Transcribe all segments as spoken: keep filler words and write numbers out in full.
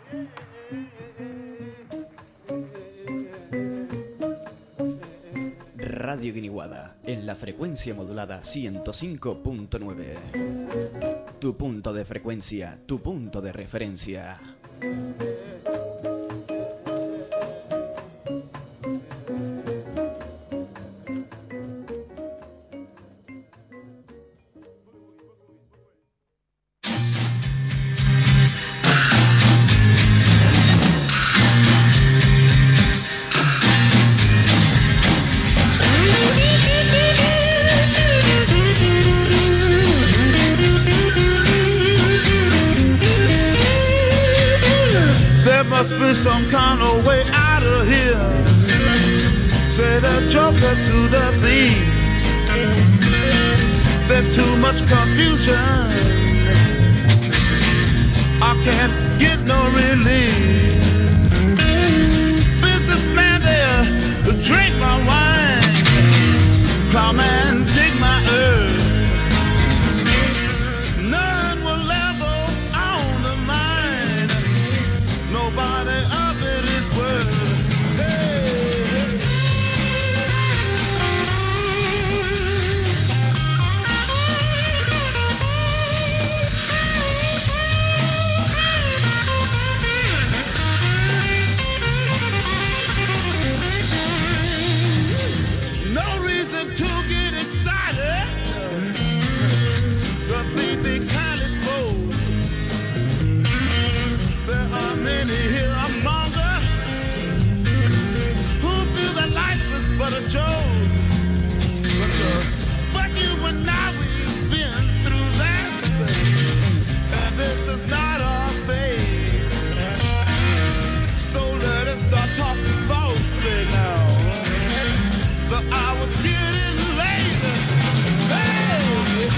Radio Guiniguada, en la frecuencia modulada ciento cinco punto nueve. Tu punto de frecuencia, tu punto de referencia. Some kind of way out of here, said a joker to the thief. There's too much confusion, I can't get no relief. Businessman there, drink my wine. Plowman, dig my earth. None will ever own the mine. Nobody of it is worth. Hey, no reason to get excited. The thief be kindly spoke. There are many here among us who feel that life is but a joke. But, uh, but you and I, we've been through that, and this is not our fate. So let us start talking falsely now. The hour's getting late. Hey!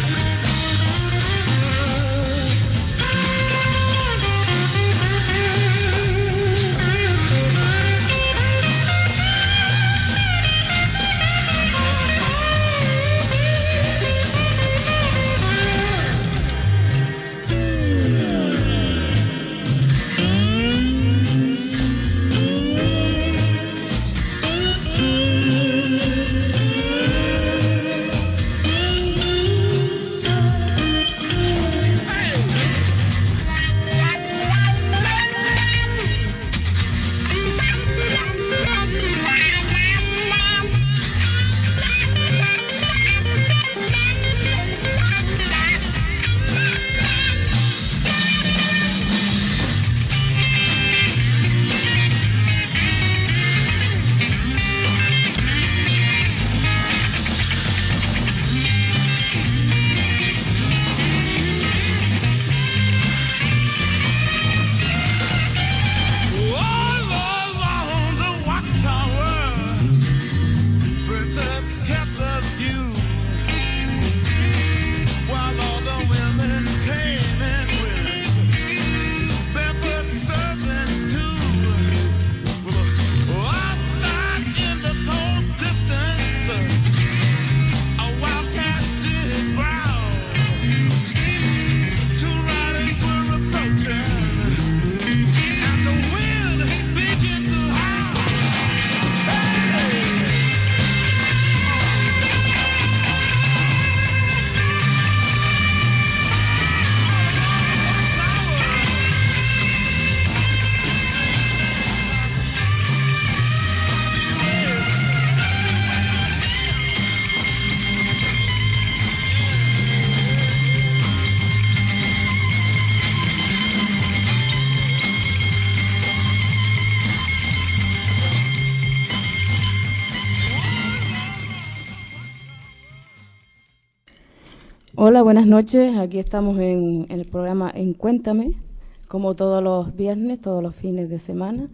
Hola, buenas noches. Aquí estamos en, en el programa En Cuéntame, como todos los viernes, todos los fines de semana.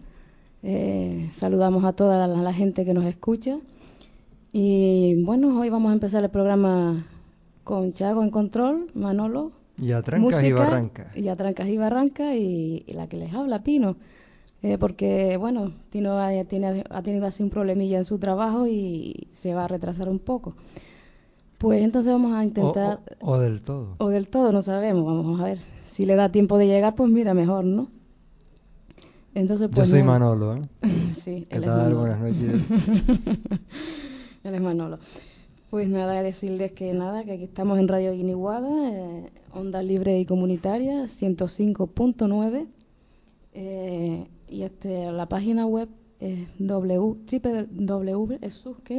Eh, saludamos a toda la, la gente que nos escucha. Y bueno, hoy vamos a empezar el programa con Chago en control, Manolo. Y a trancas música, y barranca. Y a trancas y barranca y, y la que les habla, Pino. Eh, porque, bueno, Tino ha, tiene, ha tenido así un problemilla en su trabajo y se va a retrasar un poco. Pues entonces vamos a intentar... O, o, o del todo. O del todo, no sabemos. Vamos a ver. Si le da tiempo de llegar, pues mira, mejor, ¿no? Entonces, Yo pues, soy no- Manolo, ¿eh? Sí, ¿Qué él es tal? Manolo. Buenas noches. Él es Manolo. Pues nada, decirles que nada, que aquí estamos en Radio Guiniguada, eh, onda libre y comunitaria, ciento cinco punto nueve. Eh, y este, la página web es w, triple w, eso, ¿qué?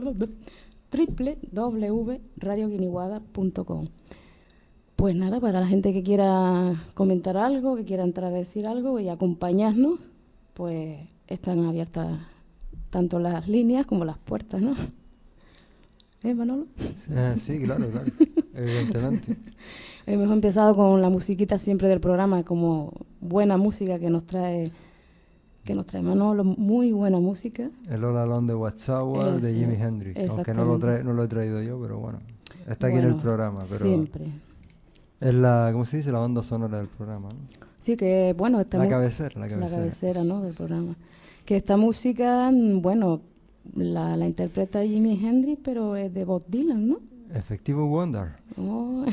triple w radio guiniguada punto com. Pues nada, para la gente que quiera comentar algo, que quiera entrar a decir algo y acompañarnos, pues están abiertas tanto las líneas como las puertas, ¿no? ¿Eh, Manolo? Eh, sí, claro, claro. Evidentemente. Hemos empezado con la musiquita siempre del programa, como buena música que nos trae que nos trae Manolo, muy buena música. El All Alone de Watch Tower de Ese, Jimi Hendrix. Aunque no lo, exactamente. trae, no lo he traído yo, pero bueno. Está aquí en Bueno, el programa, pero siempre. es la, ¿cómo se dice? La banda sonora del programa, ¿no? Sí, que bueno, esta La mu- cabecera, la la cabecera. cabecera, ¿no?, del programa. Que esta música, mm, bueno, la, la interpreta Jimi Hendrix, pero es de Bob Dylan, ¿no? Efectivo Wonder. Oh,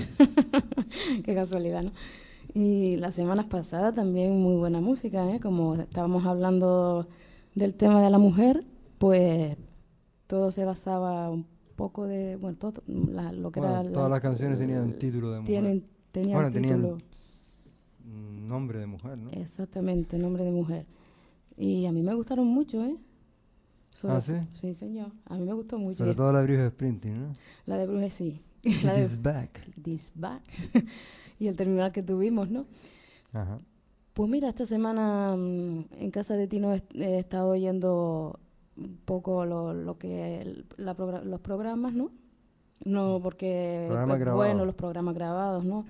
qué casualidad, ¿no? Y las semanas pasadas también muy buena música, ¿eh? Como estábamos hablando del tema de la mujer, pues todo se basaba un poco de, bueno, todo la- lo que Bueno, era... todas la- las canciones tenían título de mujer. Tienen, tenían Bueno, tenían título, mm, nombre de mujer, ¿no? exactamente, nombre de mujer. Y a mí me gustaron mucho, ¿eh? Sobre- ¿Ah, sí? Sí, señor. A mí me gustó mucho. Sobre Y todo la Bruce Sprinting, ¿no? la de Bruce, sí. It La de is back. This Back. Y el terminal que tuvimos, ¿no? Ajá. Pues mira, esta semana mm, en casa de Tino he, he estado oyendo un poco lo, lo que el- la progra- los programas, ¿no? No, porque Programas es grabados. bueno los programas grabados, ¿no?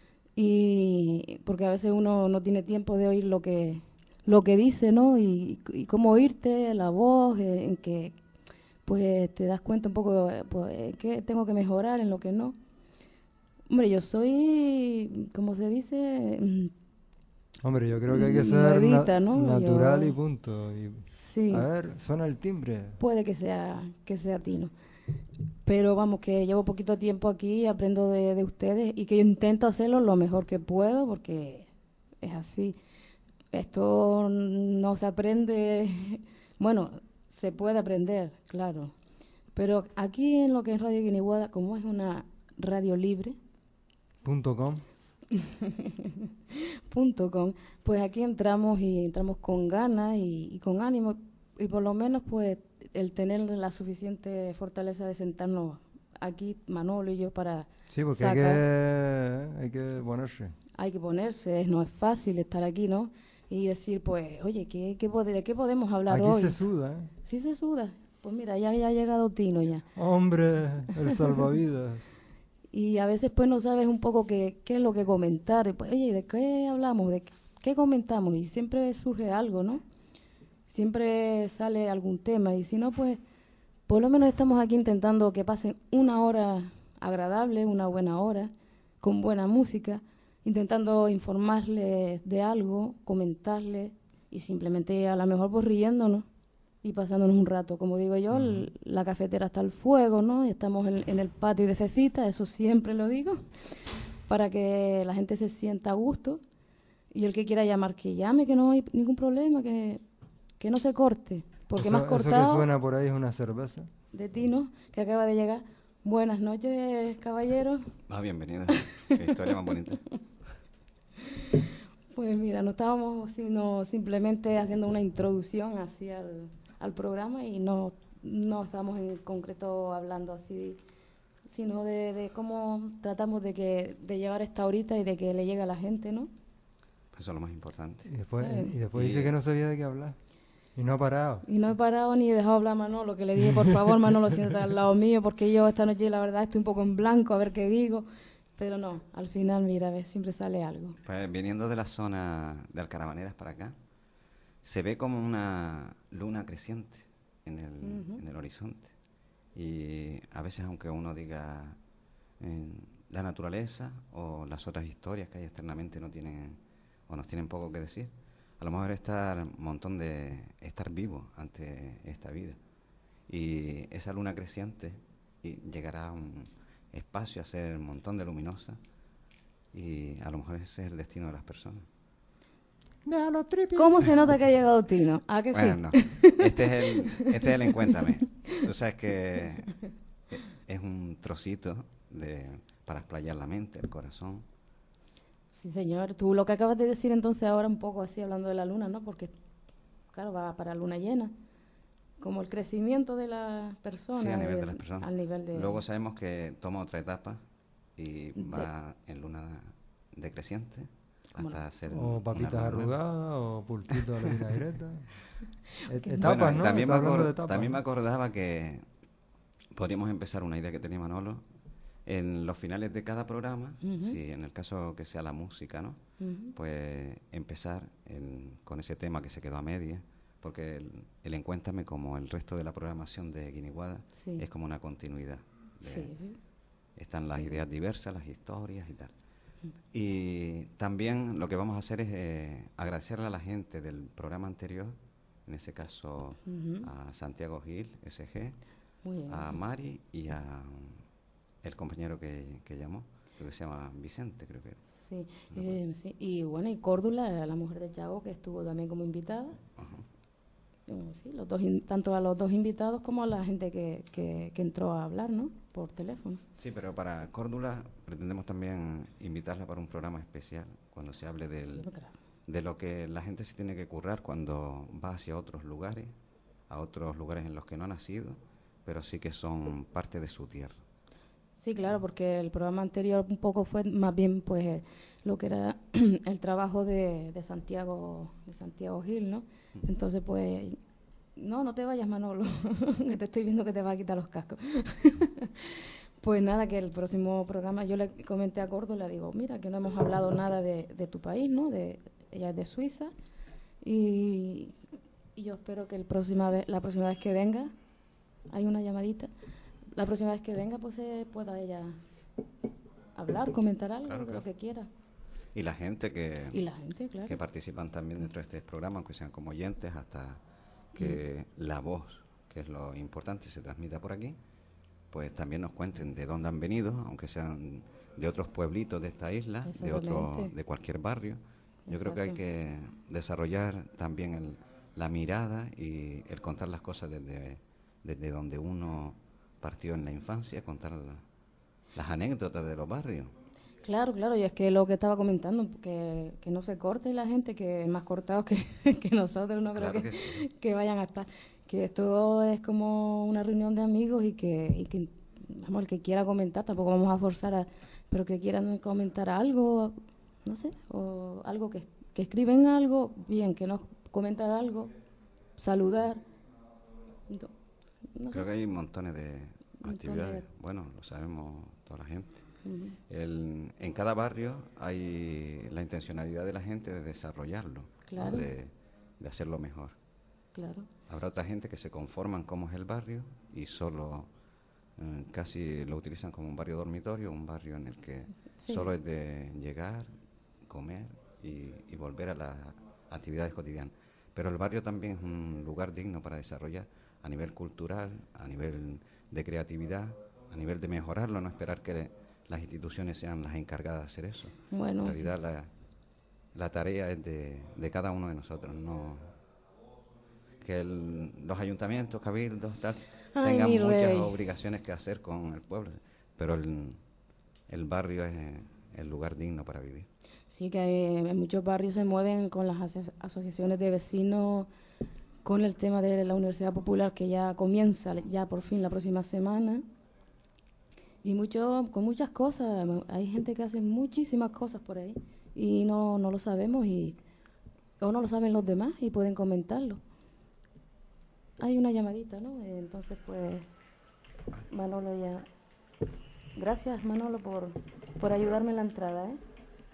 Y porque a veces uno no tiene tiempo de oír lo que lo que dice, ¿no? Y, y cómo oírte, la voz, eh, en que pues te das cuenta un poco, eh, pues, en qué tengo que mejorar, en lo que no. Hombre, yo soy, como se dice, mm, Hombre, yo creo que hay que ser nuevita, na- ¿no? natural Yo- y punto. Y, sí. A ver, suena el timbre. Puede que sea, que sea Tino. Pero vamos, que llevo poquito tiempo aquí, aprendo de, de ustedes y que yo intento hacerlo lo mejor que puedo porque es así. Esto no se aprende, bueno, se puede aprender, claro. Pero aquí en lo que es Radio Guiniguada, como es una radio libre, Punto com. punto com, pues aquí entramos y entramos con ganas y, y con ánimo y por lo menos pues el tener la suficiente fortaleza de sentarnos aquí Manolo y yo para Sí, porque hay sacar, que, hay que ponerse. hay que ponerse, no es fácil estar aquí, ¿no? Y decir pues, oye, ¿qué, qué pode- ¿de qué podemos hablar Aquí hoy? se suda, ¿eh? Sí se suda, pues mira, ya, ya ha llegado Tino ya. Hombre, el salvavidas. Y a veces pues no sabes un poco qué, qué es lo que comentar. Y, pues, oye, ¿de qué hablamos? ¿De qué, qué comentamos? Y siempre surge algo, ¿no? Siempre sale algún tema. Y si no, pues por lo menos estamos aquí intentando que pasen una hora agradable, una buena hora, con buena música, intentando informarles de algo, comentarles y simplemente a lo mejor pues riéndonos y pasándonos un rato. Como digo yo, el- la cafetera está al fuego, ¿no? Y estamos en, en el patio de Fefita, eso siempre lo digo, para que la gente se sienta a gusto. Y el que quiera llamar, que llame, que no hay ningún problema, que, que no se corte. Porque Eso- más Eso que cortado suena por ahí es una cerveza. de Tino, que acaba de llegar. Buenas noches, caballeros. Ah, bienvenida. Qué historia más bonita. Pues mira, no estábamos sino simplemente haciendo una introducción así al, al programa y no, no estamos en concreto hablando así, sino de, de cómo tratamos de que de llevar esta horita y de que le llegue a la gente, ¿no? Eso es lo más importante. Y después, Sí. y después Y- dice que no sabía de qué hablar. Y no ha parado. Y no he parado ni he dejado hablar a Manolo, que le dije, por favor, Manolo, siéntate al lado mío, porque yo esta noche la verdad estoy un poco en blanco, a ver qué digo. Pero no, al final, mira, a ver, siempre sale algo. Pues viniendo de la zona de Alcaravaneras para acá, se ve como una luna creciente en el, Ujú. en el horizonte. Y a veces, aunque uno diga en la naturaleza o las otras historias que hay externamente no tienen o nos tienen poco que decir, a lo mejor estar un montón de estar vivo ante esta vida. Y esa luna creciente y llegará a un espacio a ser un montón de luminosa y a lo mejor ese es el destino de las personas. Déjalo tripi. ¿Cómo se nota que ha llegado Tino? ¿A que Bueno, sí? este es el, este es el Encuéntame. Tú sabes que es un trocito de, para explayar la mente, el corazón. Sí, señor. Tú lo que acabas de decir entonces ahora un poco así hablando de la luna, ¿no? Porque, claro, va para luna llena. Como el crecimiento de la persona. Sí, a nivel de del- las personas. Al nivel de... Luego sabemos que toma otra etapa y De- va en luna decreciente ¿Cómo hasta no? ser O una papitas luna nueva. arrugadas, o pulpito a la vinagreta. Et- Bueno, Etapas, Bueno, ¿no? también, me Está hablando acor- de etapas, también me ¿no? acordaba que podríamos empezar una idea que tenía Manolo en los finales de cada programa, Ujú. si en el caso que sea la música, ¿no? Ujú. Pues empezar en- con ese tema que se quedó a media, porque el, el Encuéntame, como el resto de la programación de Guiniguada, Sí. es como una continuidad. de- Sí. Están las ideas diversas, las historias y tal. Y también lo que vamos a hacer es eh, agradecerle a la gente del programa anterior, en ese caso Ujú. a Santiago Gil, S G, Muy bien. a Mari y a el compañero que, que llamó, creo que se llama Vicente, creo que era. Sí, eh, sí. Y bueno, y Córdula, la mujer de Chago, que estuvo también como invitada. Ajá. Eh, sí, los dos in- tanto a los dos invitados como a la gente que, que, que entró a hablar, ¿no? Por teléfono. Sí, pero para Córdula pretendemos también invitarla para un programa especial cuando se hable del, Sí, claro. de lo que la gente se tiene que currar cuando va hacia otros lugares, a otros lugares en los que no ha nacido, pero sí que son parte de su tierra. Sí, claro, porque el programa anterior un poco fue más bien pues eh, lo que era el trabajo de, de Santiago de Santiago Gil, ¿no? Entonces pues no, no te vayas, Manolo, que te estoy viendo que te va a quitar los cascos. Pues nada, que el próximo programa yo le comenté a Córdoba, le digo, mira, que no hemos hablado nada de, de tu país, ¿no? De, ella es de Suiza y, y yo espero que el próxima vez, la próxima vez que venga, hay una llamadita, la próxima vez que venga pues eh, pueda ella hablar, comentar algo, Claro, de claro. lo que quiera. Y la gente que, Y la gente, claro. que participan también dentro de este programa, aunque sean como oyentes, hasta que la voz, que es lo importante, se transmita por aquí, pues también nos cuenten de dónde han venido, aunque sean de otros pueblitos de esta isla, de otro, Exactamente. de cualquier barrio. Yo creo que hay Exacto. que desarrollar también el- la mirada y el contar las cosas desde, desde donde uno partió en la infancia, contar la- las anécdotas de los barrios. Claro, claro, y es que lo que estaba comentando, que, que no se corte la gente, que es más cortados que, que nosotros, no creo Claro que, que sí. que vayan a estar. Que esto es como una reunión de amigos y que, y que, vamos, el que quiera comentar, tampoco vamos a forzar a, pero que quieran comentar algo, no sé, o algo que, que escriben algo, bien, que nos comentar algo, saludar. No, no Creo sé. que hay montones de Montones actividades. de- Bueno, lo sabemos toda la gente. Ujú. El- en cada barrio hay la intencionalidad de la gente de desarrollarlo, ¿no? Claro. de, de hacerlo mejor. Claro. Habrá otra gente que se conforman como es el barrio y solo eh, casi lo utilizan como un barrio dormitorio, un barrio en el que Sí. solo es de llegar, comer y, y volver a las actividades cotidianas. Pero el barrio también es un lugar digno para desarrollar a nivel cultural, a nivel de creatividad, a nivel de mejorarlo, no esperar que las instituciones sean las encargadas de hacer eso. Bueno, En sí. realidad la, la tarea es de, de cada uno de nosotros, no que el- los ayuntamientos, cabildos, tal, Ay, tengan mi muchas rey. obligaciones que hacer con el pueblo, pero el, el barrio es eh, el lugar digno para vivir. Sí, que hay- en muchos barrios se mueven con las aso- asociaciones de vecinos, con el tema de la Universidad Popular que ya comienza ya por fin la próxima semana. Y mucho, con muchas cosas, hay gente que hace muchísimas cosas por ahí y no, no lo sabemos y o no lo saben los demás y pueden comentarlo. Hay una llamadita, ¿no? Entonces, pues, Manolo ya... Gracias, Manolo, por, por ayudarme en la entrada, ¿eh?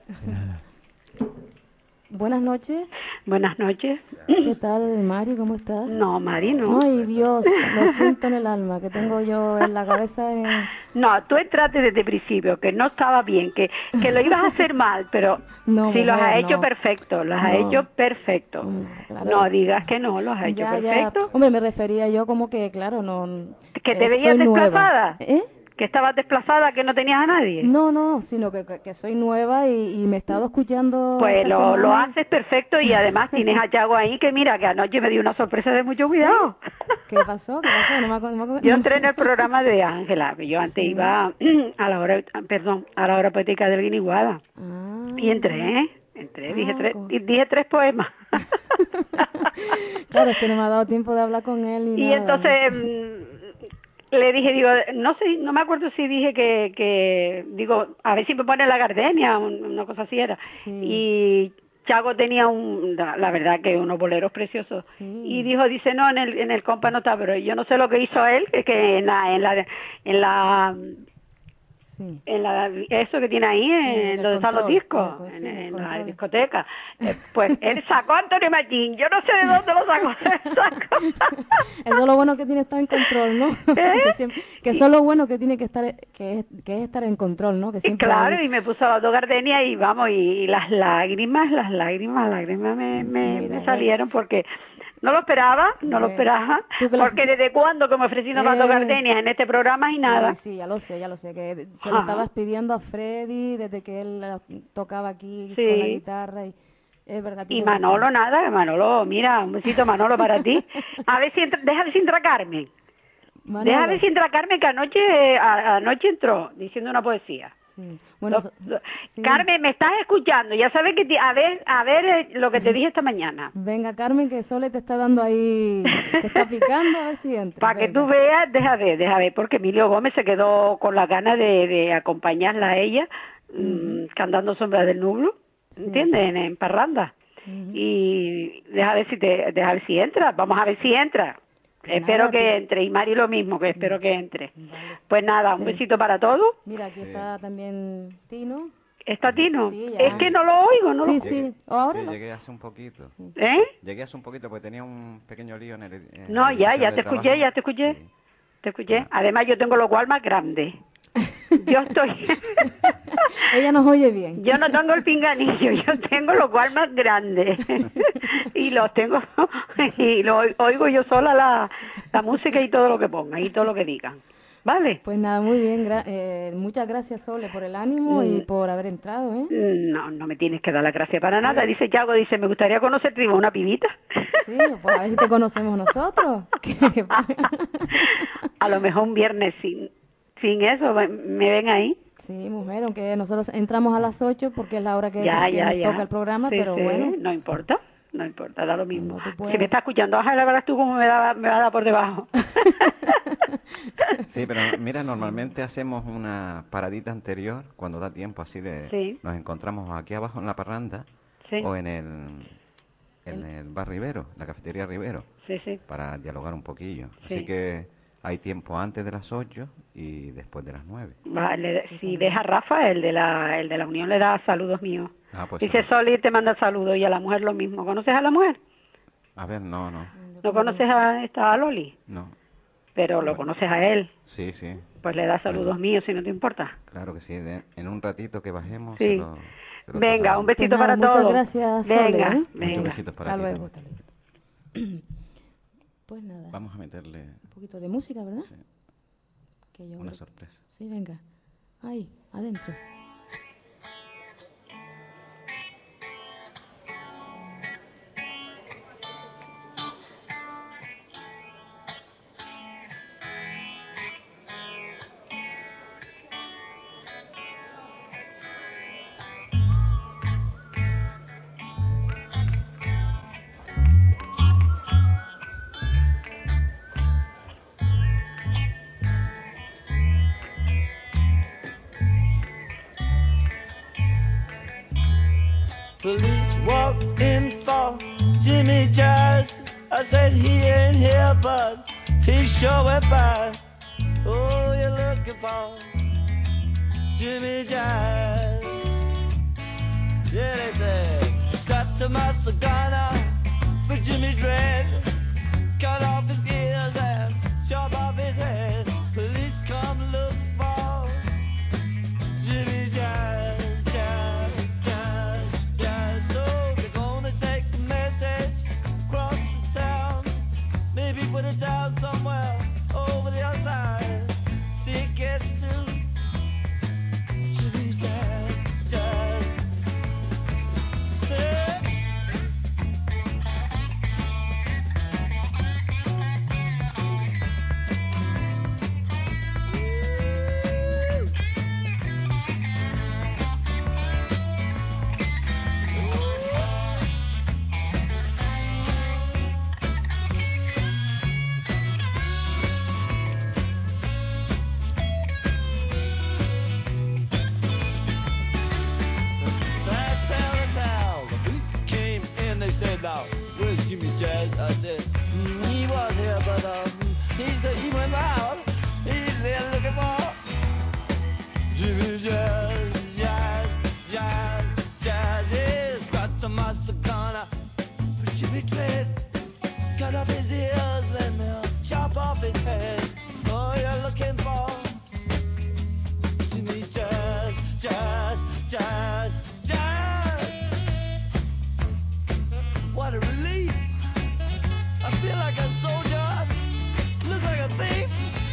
Buenas noches. Buenas noches. ¿Qué tal, Mari? ¿Cómo estás? No, Mari, no. Ay, Dios, lo siento en el alma, que tengo yo en la cabeza en... No, tú entraste desde el principio, que no estaba bien, que, que lo ibas a hacer mal, pero No, si los mujer, has hecho no. perfecto, los has No. hecho perfecto. Mm, claro. No digas que no, los has hecho Ya, ya. perfecto. Hombre, me refería yo como que, claro, no... Que eh, te veías soy nueva. desplazada. ¿Eh? ¿Que estabas desplazada, que no tenías a nadie? No, no, sino que, que, que soy nueva y, y me he estado escuchando. Pues esta lo, lo semana. haces perfecto y además tienes a Yago ahí que mira, que anoche me dio una sorpresa de mucho cuidado. ¿Qué pasó? ¿Qué pasó? No me acuerdo, no me acuerdo. Yo entré en el programa de Ángela, que yo antes Sí. iba a la hora, perdón, a la hora poética del Guiniguada. Ah. Y entré, ¿eh? Entré, Ah, dije tres, ¿cómo? y dije tres poemas. Claro, es que no me ha dado tiempo de hablar con él ni Y nada. entonces mm, le dije, digo, no sé, no me acuerdo si dije que, que digo, a ver si me pone la gardenia, un- una cosa así era. Sí. Y Chago tenía un, la, la verdad que unos boleros preciosos. Sí. Y dijo, dice, no, en el, en el compa no está, pero yo no sé lo que hizo él, que, que en la, en la, en la, Sí. en la, eso que tiene ahí, Sí, en el donde están los control, discos, el- sí, en, el en la control. discoteca. Eh, pues él sacó a Antonio Machín, yo no sé de dónde lo sacó. sacó. Eso es lo bueno que tiene estar en control, ¿no? ¿Eh? que, siempre- que eso es lo bueno que tiene que estar, que es, que es estar en control, ¿no? Que Y siempre claro, hay- y me puso las dos gardenias y vamos, y, y las lágrimas, las lágrimas, lágrimas me, me, Mira, me salieron porque no lo esperaba, no lo Ve. esperaba, Tú que la- porque desde cuándo que me ofrecieron las dos Eh, gardenias en este programa y sí, nada. Sí, ya lo sé, ya lo sé, que se lo Ajá. estabas pidiendo a Freddy desde que él eh, tocaba aquí Sí. con la guitarra y es verdad. Y tienes Manolo razón. nada, Manolo, mira, un besito Manolo para ti. A ver si entra, deja ver si entra Carmen. Manolo, Deja ver si entra Carmen, que anoche, a- anoche entró diciendo una poesía. sí. Bueno, Lo- so- lo- sí. Carmen, me estás escuchando, ya sabes que, te- a ver, a ver eh, lo que te dije esta mañana. Venga, Carmen, que Sole te está dando ahí, te está picando, a ver si entra. Para que Venga. tú veas, deja ver, deja ver, porque Emilio Gómez se quedó con la gana de, de acompañarla a ella, mm, cantando Sombras del Nublo, Sí. ¿entiendes? En, en parranda. Ujú. Y deja ver si te, deja ver si entra, vamos a ver si entra. Que Espero nada, que tío. entre, y Mari lo mismo, que espero que entre. Vale. Pues nada, un Sí. besito para todos. Mira, aquí está también Tino. ¿Está Tino? Sí, ya. Es que no lo oigo, no Sí, lo... sí. Ahora Sí, no. llegué hace un poquito. ¿Eh? Llegué hace un poquito porque tenía un pequeño lío en el. en No, el ya, edificio ya de te escuché, trabajo. ya te escuché. Sí. Te escuché. Además, yo tengo los más grandes. Yo estoy... Ella nos oye bien. Yo no tengo el pinganillo, yo tengo los más grandes. Y los tengo... Y lo oigo yo sola la, la música y todo lo que pongan y todo lo que digan. ¿Vale? Pues nada, muy bien. gra- eh, muchas gracias, Sole, por el ánimo y Mm. por haber entrado, ¿eh? No, no me tienes que dar la gracia para nada. Dice Yago, dice, me gustaría conocerte, digo, una pibita. Sí, pues a ver si te conocemos nosotros. Que- que- A lo mejor un viernes sin, sin eso, me me ven ahí. Sí, mujer, aunque nosotros entramos a las ocho porque es la hora que, Ya, que ya, nos ya. toca el programa, Sí, pero sí, bueno. no importa, no importa, da lo mismo. Cuando tú puedas. Si me está escuchando, Ángela, verás tú cómo me, da, me va a dar por debajo. Sí, pero mira, normalmente hacemos una paradita anterior cuando da tiempo, así de. Sí. Nos encontramos aquí abajo en la parranda Sí. o en el, en el bar Rivero, la cafetería Rivero, Sí, sí. para dialogar un poquillo. Sí. Así que hay tiempo antes de las ocho y después de las nueve. Vale, si ves a Rafa, el de la, el de la Unión, le da saludos míos. Ah, pues Dice sí. Soli, te manda saludos, y a la mujer lo mismo. ¿Conoces a la mujer? A ver, no, no, ¿No conoces a esta a Loli? no. Pero lo conoces a él, Sí, sí, pues le da saludos míos, si no te importa. claro que sí. de- en un ratito que bajemos. Sí. se lo- se lo Venga, trasladamos. un besito Pues nada, para muchas todos. gracias, Sole, Venga, ¿eh? Muchos venga. besitos para Hasta ti luego, también. hasta luego. Pues nada, Vamos a meterle un poquito de música, ¿verdad? sí, Que yo una creo- sorpresa. Sí, venga. Ahí, adentro. Police walked in for Jimmy Jazz. I said he ain't here, but he sure went by. Oh, you're looking for Jimmy Jazz. Yeah, they said, got the muscle gun out for Jimmy Dread. Cut off his ears and chop off his head. Police come look for Jimmy Jazz, Jazz, Jazz, Jazz. So they're gonna take the message across the town. Maybe put it down somewhere over the other side. See it gets to said, now, where's Jimmy Jazz? I said, mm, he was here, but um, he said he went out. He's there looking for Jimmy Jazz, Jazz, Jazz, Jazz. He's got the master gunner for Jimmy Dread. Cut off his ears, let me chop off his head. Oh, you're looking for Jimmy Jazz, Jazz, Jazz, Jazz. What a relief. I feel like a soldier, look like a thief.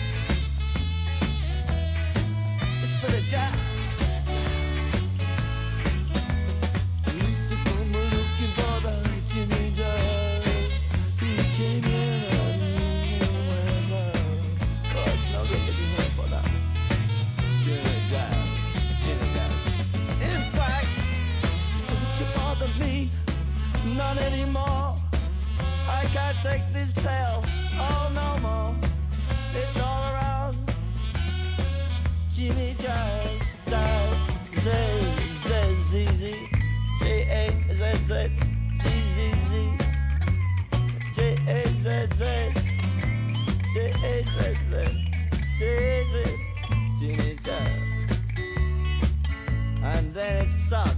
It's for the jazz. Lisa come looking for the Jimmy Jazz. He came in and went out. Oh, it's no good looking here for that Jimmy Jazz, Jimmy Jazz. In fact, don't you bother me, not anymore. I can't take this tale, oh no more. It's all around Jimmy Jazz, Jazz, Z, Z, Z, Z, J, A, Z, Z, G, Z, Z, J, A, Z, Z, J, A, Z, Z, J, Z, Jimmy Jazz. And then it sucks.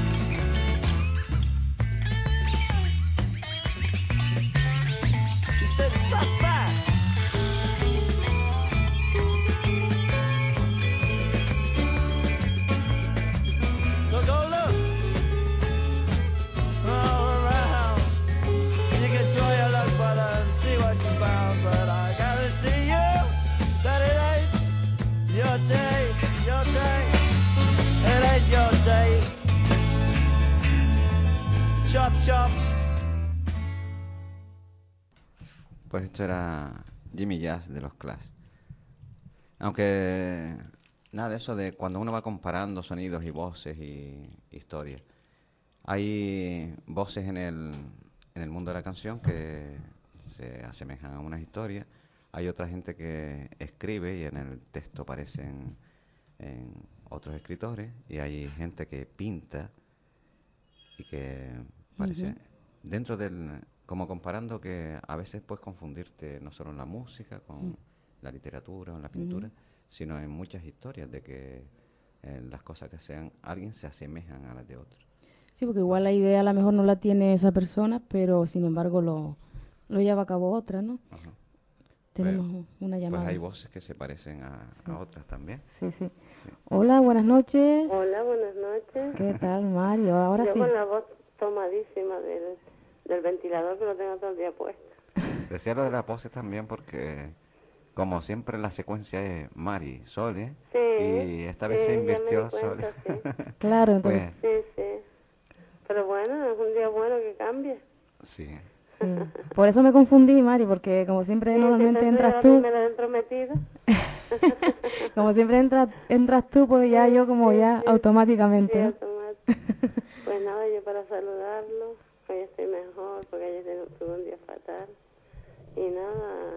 He said it sucked back. So go look all around. You can try your luck, but and see what you found. But I guarantee you that it ain't your day, your day. It ain't your day. Chop, chop. Pues esto era Jimmy Jazz de los Clash. Aunque nada de eso de cuando uno va comparando sonidos y voces y historias. Hay voces en el, en el mundo de la canción que se asemejan a unas historias. Hay otra gente que escribe y en el texto aparecen en otros escritores. Y hay gente que pinta y que parece... Ujú. Dentro del... Como comparando que a veces puedes confundirte no solo en la música, con Mm. la literatura o en la pintura, Ujú. sino en muchas historias de que eh, las cosas que sean alguien se asemejan a las de otro. Sí, porque igual la idea a lo mejor no la tiene esa persona, pero sin embargo lo, lo lleva a cabo otra, ¿no? Ajá. Tenemos una llamada. Pues hay voces que se parecen a, Sí. a otras también. Sí, sí. Hola, buenas noches. Hola, buenas noches. ¿Qué tal, Mario? Ahora Yo sí. con la voz tomadísima del, del ventilador que lo tengo todo el día puesto. Decía lo de las voces también porque, como siempre, la secuencia es Mari, Sole, Sí, y esta vez sí, se ya me di invirtió cuenta, Sole. sí. Claro, entonces, Pues, Sí, sí. Pero bueno, es un día bueno que cambie. sí. sí. Por eso me confundí, Mari, porque como siempre Sí, normalmente sí, entras la tú, primera entrometida. como siempre entras, entras tú, pues ya yo como Sí, ya sí, automáticamente, Sí, ¿no? automático. Pues nada, yo para saludarlo, hoy estoy mejor porque ayer ten- tuve un día fatal. Y nada,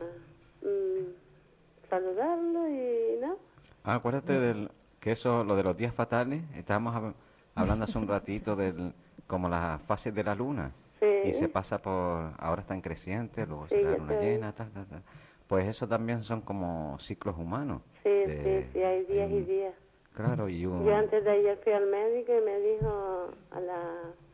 mm, saludarlo y nada. Ah, acuérdate del que eso, lo de los días fatales, estábamos hab- hablando hace un ratito del como las fases de la luna. Sí. Y se pasa por, ahora está en creciente, luego Sí, será ya la luna te oí. llena, tal, tal, tal. Pues eso también son como ciclos humanos. Sí, de- sí, sí, hay días y un- días. Claro, y un... Yo antes de ayer fui al médico y me dijo a la,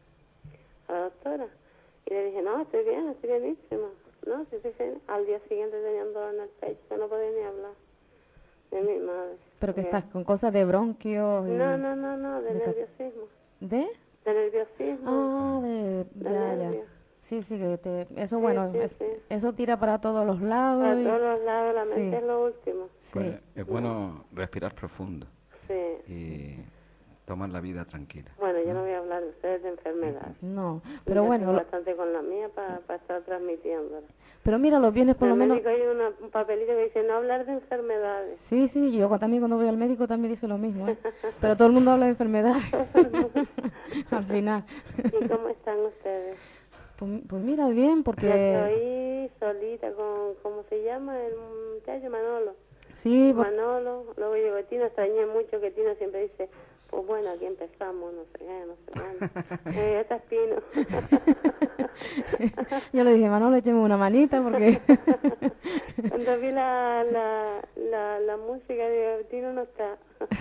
a la doctora. Y le dije, no, estoy bien, estoy bienísima. No, sí, sí, sí. Al día siguiente tenía un dolor en el pecho, que no podía ni hablar. De mi madre. Pero que Porque- estás con cosas de bronquios y... No, no, no, no, de de ca- nerviosismo. ¿De? De nerviosismo. Ah, de... De Ya, ya. nervios. Sí, sí, que te... Eso, Sí, bueno, sí, es- sí. eso tira para todos los lados. Para y- todos los lados, la mente Sí. es lo último. Sí. Pues es bueno respirar profundo Sí. y tomar la vida tranquila. Bueno, yo no voy a hablar de ustedes de enfermedades. No, pero Yo bueno, tengo lo- bastante con la mía para estar transmitiéndola. pero mira, los viernes por En lo el menos... médico hay una- un papelito que dice no hablar de enfermedades. Sí, sí, yo cu- también cuando voy al médico también dice lo mismo, ¿eh? Pero todo el mundo habla de enfermedades. Al final. ¿Y cómo están ustedes? Pues, pues mira, bien, Yo porque... estoy solita con, ¿cómo se llama? El muchacho Manolo. Sí, por- Manolo, luego llegó Tina, extrañé mucho que Tina siempre dice, pues bueno, aquí empezamos, no sé qué, no sé cuándo. Eh, ya está Pino. Yo le dije, Manolo, écheme una manita porque... Cuando vi la, la, la, la música, digo, Tino no está.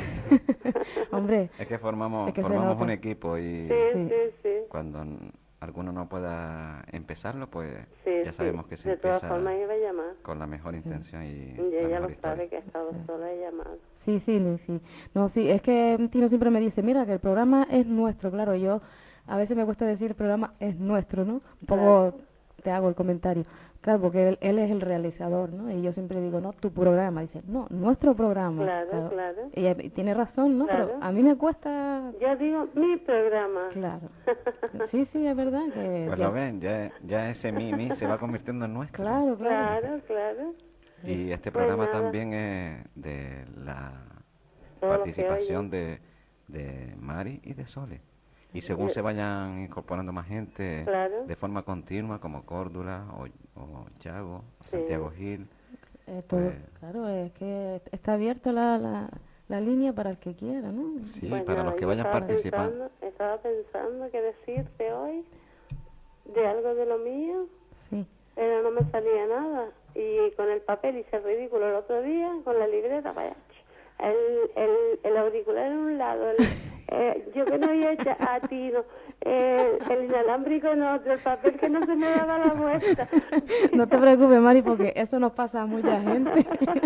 Hombre, Es que formamos, Es que se formamos nota. un equipo y Sí, Sí. sí, sí. cuando n- alguno no pueda empezarlo, pues Sí, ya sí. sabemos que se De todas empieza formas iba a llamar. con la mejor Sí. intención y Y la ella mejor lo historia. sabe que ha estado sola y llamado. sí, sí, Liz, sí. No, sí, es que Tino siempre me dice, mira, que el programa es nuestro. Claro, yo a veces me cuesta decir el programa es nuestro, ¿no? Un poco te hago el comentario. Claro, porque él, él es el realizador, ¿no? Y yo siempre digo, no, tu programa. Dice, no, nuestro programa. Claro, claro. Ella tiene razón, ¿no? Claro. Pero a mí me cuesta... Yo digo mi programa. Claro. Sí, sí, es verdad que... Pues sí, lo ven, ya, ya ese Mimi se va convirtiendo en nuestro. Claro, claro. Claro, claro. Y este Pues programa nada. también es de la Todo lo que participación de, de Mari y de Sole. Y según se vayan incorporando más gente Claro. de forma continua, como Córdula o, o Chago, Sí. Santiago Gil, Esto, pues- claro, es que está abierta la, la, la línea para el que quiera, ¿no? sí, Pues para nada, los que yo vayan estaba participando. Pensando, estaba pensando qué decirte hoy de algo de lo mío, Sí. pero no me salía nada. Y con el papel hice el ridículo el otro día, con la libreta, vaya. El, el, el auricular en un lado, el, eh, yo que no había hecho a tiro, eh, el inalámbrico en otro, el papel que no se me daba la vuelta. No te preocupes, Mari, porque eso nos pasa a mucha gente.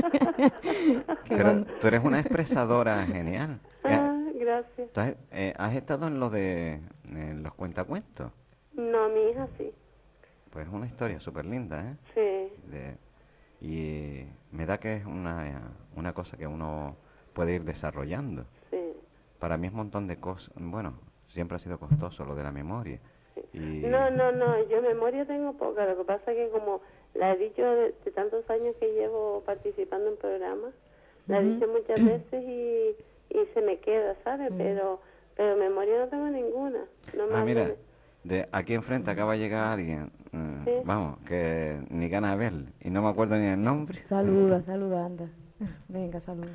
Que Pero cuando- tú eres una expresadora genial. Eh, Ah, gracias. ¿tú has, eh, has estado en lo de en los cuentacuentos? No, mi hija sí. Pues es una historia súper linda, ¿eh? Sí, De- y me da que es una, una cosa que uno puede ir desarrollando. sí. Para mí es un montón de cosas. Bueno, siempre ha sido costoso lo de la memoria. Y No, no, no, yo memoria tengo poca, lo que pasa es que como la he dicho de, de tantos años que llevo participando en programas, la he dicho muchas veces y, y se me queda, ¿sabes? Pero pero memoria no tengo ninguna. No me Ah, hablo mira, de- de aquí enfrente acaba de llegar alguien, mm, Sí. vamos, que ni gana de verle, y no me acuerdo ni el nombre. Saluda, saluda, anda. Venga, saluda.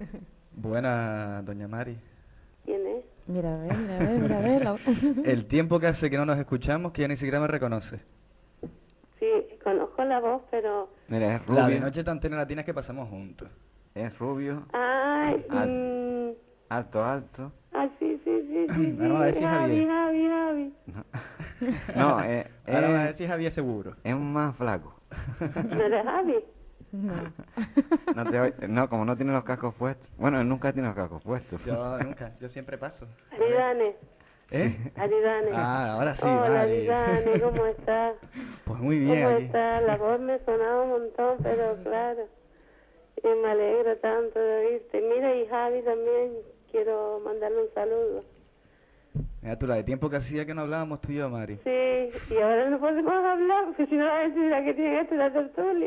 Buena, doña Mari. ¿Quién es? Mira, a ver, mira, a ver, mira, a ver. la- El tiempo que hace que no nos escuchamos, que ya ni siquiera me reconoce. Sí, conozco la voz, pero... Mira, es La de rubio, noche tan latina que pasamos juntos. es rubio, Ay, Ah. mm, alto, alto. ah, sí, sí, sí, sí, Ahora va a sí, decir Javi, Javier. Javi, Javi. No, eh, Ahora va a es, decir Javier seguro. es más flaco. ¿No eres Javi? No. No, te oy- no, como no tiene los cascos puestos. Bueno, él nunca tiene los cascos puestos. Yo nunca, yo siempre paso. Aridane, ¿Eh? Aridane. Ah, ahora sí, Hola, Mari. Aridane, ¿cómo estás? Pues muy bien ¿Cómo aquí. estás? La voz me sonaba un montón, pero claro, y me alegro tanto de oírte. Mira, y Javi también, quiero mandarle un saludo. Mira tú, la de tiempo que hacía que no hablábamos tú y yo, Mari. Sí, y ahora no podemos hablar, porque si no va a decir la que tiene esto la tertulia.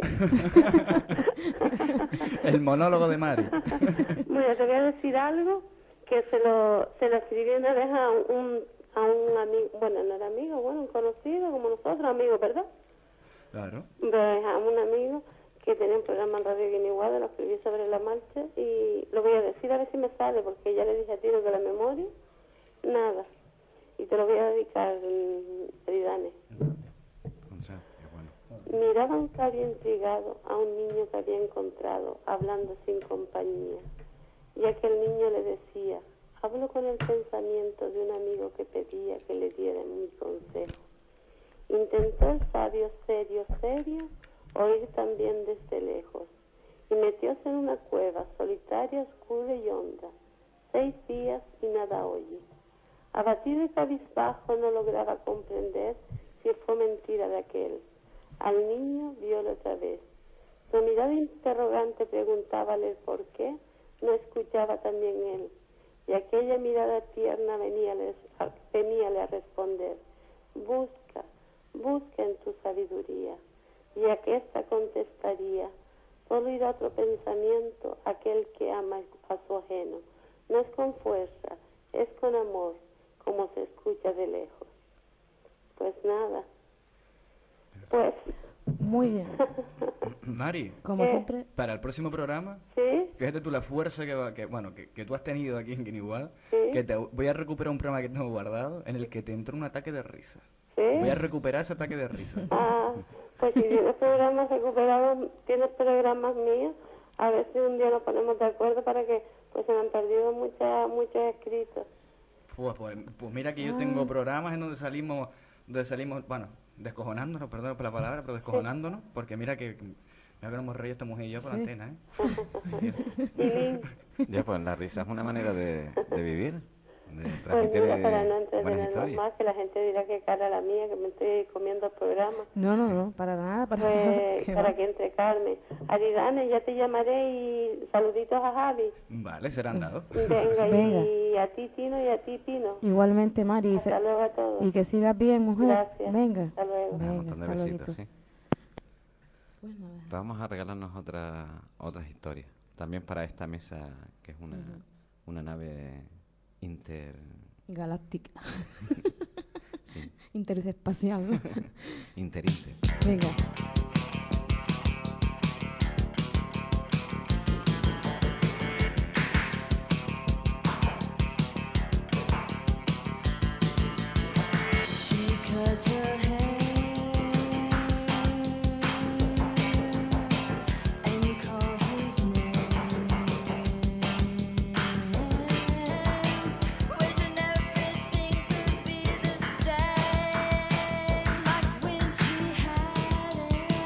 El monólogo de Mari. Bueno, te voy a decir algo que se lo, se lo escribí una vez a un, a un amigo, bueno, no era amigo, bueno, un conocido como nosotros, amigo, ¿verdad? Claro. Pues a un amigo que tenía un programa en Radio Guiniguada, lo escribí sobre la marcha y lo voy a decir a ver si me sale, porque ya le dije a Tino que la memoria, nada. Y te lo voy a dedicar, mm, Aridane. O sea, qué bueno. Miraban que había intrigado a un niño que había encontrado, hablando sin compañía. Y aquel niño le decía, hablo con el pensamiento de un amigo que pedía que le diera mi consejo. Intentó el sabio serio, serio, oír también desde lejos. Y metióse en una cueva solitaria, oscura y honda. Seis días y nada oye. Abatido y cabizbajo no lograba comprender si fue mentira de aquel. Al niño viólo otra vez. Su mirada interrogante preguntábale el por qué no escuchaba también él. Y aquella mirada tierna veníale a, veníale a responder. Busca, busca en tu sabiduría. Y a que ésta contestaría. Solo irá otro pensamiento aquel que ama a su ajeno. No es con fuerza, es con amor, como se escucha de lejos. Pues nada. Pues, Muy bien. Mari, Como ¿Qué? siempre, para el próximo programa, ¿sí? fíjate tú la fuerza que, va, que bueno que, que tú has tenido aquí en Guiniguada, Sí. que te voy a recuperar un programa que tengo guardado en el que te entró un ataque de risa. ¿Sí? Voy a recuperar ese ataque de risa. Ah, pues si tienes programas recuperados, tienes programas míos, a ver si un día nos ponemos de acuerdo para que, pues se me han perdido muchas, muchos escritos. Pues, pues, pues mira que yo tengo programas en donde salimos, donde salimos, bueno, descojonándonos, perdón por la palabra, pero descojonándonos, porque mira que, mira que nos hemos reído esta mujer y yo por la Sí. antena, ¿eh? Ya, pues la risa es una manera de, de vivir, de Pues transmitir mira, para no eh, buenas entretenernos historias. más, que la gente dirá que cara la mía, que me estoy comiendo el programa. No, no, no, para nada, para nada. Pues que para va. que entre Carmen. Aridane, ya te llamaré y saluditos a Javi. Vale, serán dados. Venga, Venga. y a ti Tino y a ti Pino. Igualmente, Mari. y se- Hasta luego a todos. Y que sigas bien, mujer. Gracias. Venga. Hasta luego. Un Venga, montón de hasta besitos, luego. sí. Pues nada. Vamos a regalarnos otra, otras historias. También para esta mesa, que es una, una nave inter... Galáctica. Sí, Interespacial. ¿no? inter-inter. Venga. She cuts her hair and calls his name, wishing everything could be the same, like when she had him.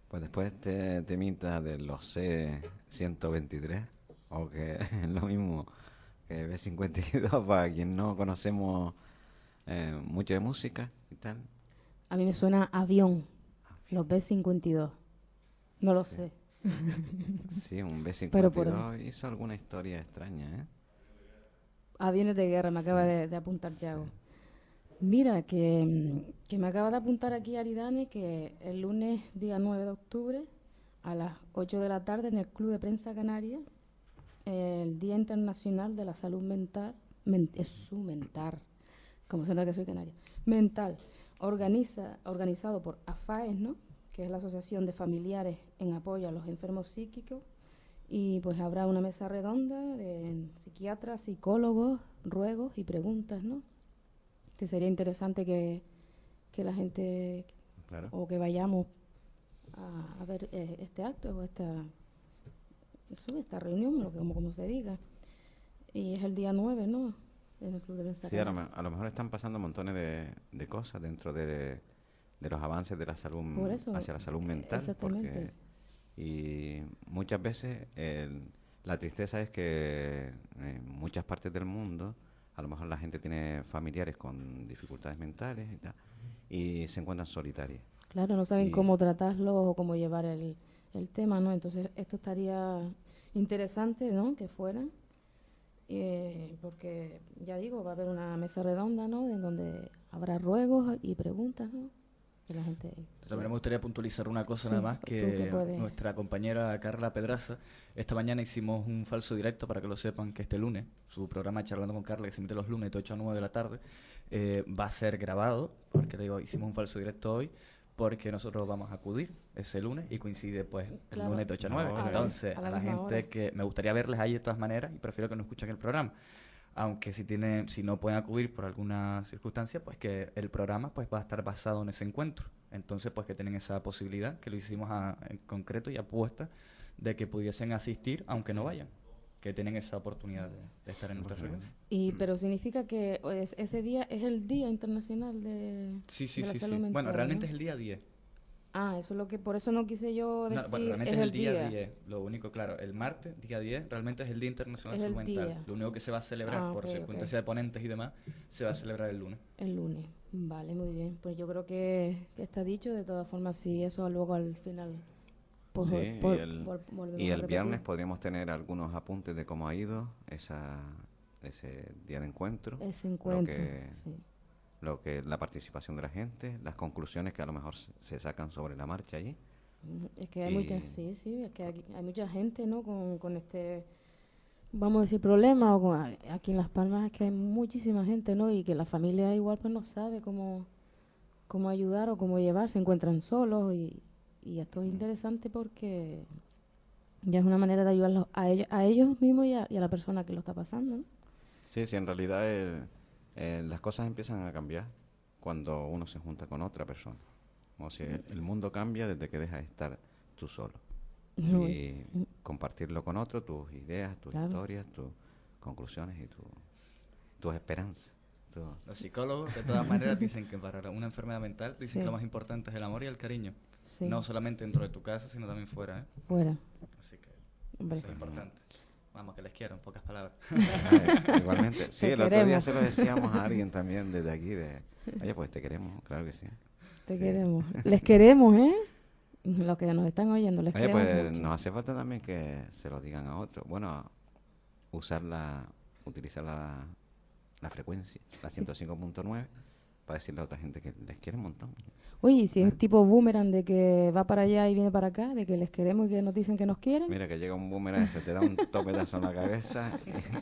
Pues después te temita de los C ciento veintitrés, o que es lo mismo que B cincuenta y dos, para quien no conocemos eh, mucho de música y tal. A mí me suena avión, los B cincuenta y dos. No lo Sí. sé. Sí, un B Pero cincuenta y por dos hizo alguna historia extraña, ¿eh? Aviones de guerra, me acaba Sí. de, de apuntar Yago. Mira, que, mm, que me acaba de apuntar aquí Aridane que el lunes, día nueve de octubre, a las ocho de la tarde, en el Club de Prensa Canaria, el Día Internacional de la Salud Mental, men- es su mental, como suena que soy canaria, mental, organiza, organizado por AFAES, ¿no?, que es la Asociación de Familiares en Apoyo a los Enfermos Psíquicos, y pues habrá una mesa redonda de psiquiatras, psicólogos, ruegos y preguntas, ¿no?, que sería interesante que, que la gente Claro. o que vayamos a, a ver eh, este acto o esta eso, esta reunión, lo que como, como se diga. Y es el día nueve, ¿no?, en el Club de Prensa Sí, a lo, Canaria. me- a lo mejor están pasando montones de, de cosas dentro de, de los avances de la salud, m- Por eso, hacia la salud mental. exactamente. Porque, y muchas veces el- la tristeza es que en muchas partes del mundo a lo mejor la gente tiene familiares con dificultades mentales y tal, y se encuentran solitarias. Claro, no saben Y- cómo tratarlo o cómo llevar el, el tema, ¿no? Entonces, esto estaría interesante, ¿no?, que fueran, eh, porque, ya digo, va a haber una mesa redonda, ¿no?, en donde habrá ruegos y preguntas, ¿no?, que la gente... También me gustaría puntualizar una cosa Sí, nada más, tú que que puedes. nuestra compañera Carla Pedraza, esta mañana hicimos un falso directo, para que lo sepan, que este lunes, su programa Charlando con Carla, que se emite los lunes de ocho a nueve de la tarde, eh, va a ser grabado, porque te digo, hicimos un falso directo hoy, porque nosotros vamos a acudir ese lunes y coincide pues el Claro. lunes de ocho a nueve. Ahora. Entonces, A la a la misma gente hora. que me gustaría verles ahí de todas maneras, y prefiero que no escuchen el programa. Aunque si tienen, si no pueden acudir por alguna circunstancia, pues que el programa pues va a estar basado en ese encuentro. Entonces, pues que tienen esa posibilidad, que lo hicimos a- en concreto y apuesta, de que pudiesen asistir aunque no vayan, que tienen esa oportunidad de, de estar en nuestra Bueno. frecuencia. Y, pero significa que es- ese día es el Día Internacional de, Sí, sí, de la sí, Salud sí. Mental, Bueno, realmente ¿no? es el día diez. Ah, eso es lo que, por eso no quise yo No, decir, bueno, realmente es, es el el día día. diez. Lo único, claro, el martes, día diez, realmente es el Día Internacional Es de Salud el Mental. día. Lo único que se va a celebrar Ah, por ok, ok. circunstancias de ponentes y demás, se va a celebrar el lunes. El lunes. Vale, muy bien. Pues yo creo que, que está dicho. De todas formas, si eso luego al final... pues, Sí, vol- y el, vol- volvemos y a el repetir. viernes podríamos tener algunos apuntes de cómo ha ido esa, ese día de encuentro. Ese encuentro, Lo que, sí. lo que la participación de la gente, las conclusiones que a lo mejor se, se sacan sobre la marcha allí. Ujú. Es que hay Y- mucha, sí, sí, es que aquí hay mucha gente, ¿no? Con, con este, vamos a decir, problema. O con, aquí en Las Palmas es que hay muchísima gente, ¿no? Y que la familia igual pues no sabe cómo, cómo ayudar o cómo llevar, se encuentran solos y, y esto es interesante porque ya es una manera de ayudarlos a ellos, a ellos mismos y a, y a la persona que lo está pasando, ¿no? Sí, sí, en realidad el- eh, las cosas empiezan a cambiar cuando uno se junta con otra persona. O sea, el mundo cambia desde que dejas de estar tú solo. No, Y compartirlo con otro, tus ideas, tus Claro. historias, tus conclusiones y tu- tus esperanzas. tu- Los psicólogos, de todas maneras, dicen que para una enfermedad mental, dicen Sí. que lo más importante es el amor y el cariño. Sí. No solamente dentro de tu casa, sino también fuera, ¿eh? Fuera. Así que Hombre. eso es importante. Vamos, que les quiero, en pocas palabras. Ah, igualmente. Sí, Te el otro día queremos. se lo decíamos a alguien también desde aquí. De, Oye, pues te queremos, claro que sí. Te Sí. queremos. Les queremos, ¿eh? Los que nos están oyendo, les Oye, queremos pues mucho. nos hace falta también que se lo digan a otros. Bueno, usar la, utilizar la, la frecuencia, la ciento cinco punto nueve, para decirle a otra gente que les quiere un montón. Oye, y si es tipo boomerang de que va para allá y viene para acá, de que les queremos y que nos dicen que nos quieren. Mira que llega un boomerang, se te da un topetazo en la cabeza.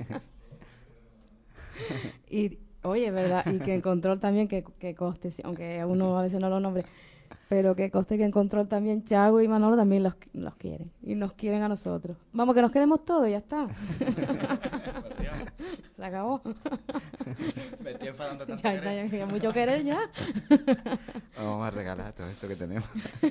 Y, oye, ¿verdad? Y que en control también, que, que coste, si- aunque uno a veces no lo nombre, pero que coste que en control también Chago y Manolo también los, los quieren. Y nos quieren a nosotros. Vamos, que nos queremos todos, ya está. Se acabó. Me estoy enfadando tanto. Ya, ya, ya, ya, mucho querer ya. Vamos a regalar todo eso que tenemos.